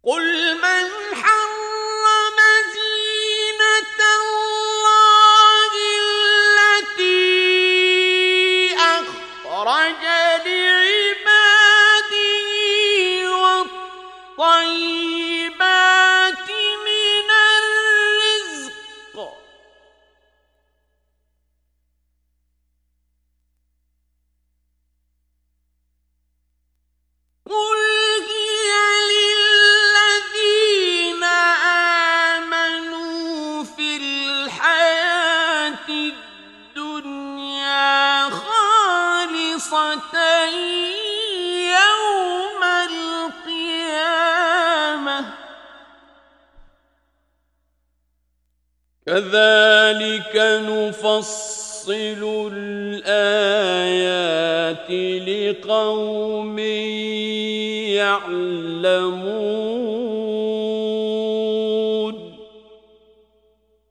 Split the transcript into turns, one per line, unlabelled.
قل من حرم زينة الله التي أخرج لعباده والطيبات من الرزق قل هي للذين آمنوا في الحياة الدنيا خالصة يوم القيامة كذلك نفصل الآيات لقوم يعلمون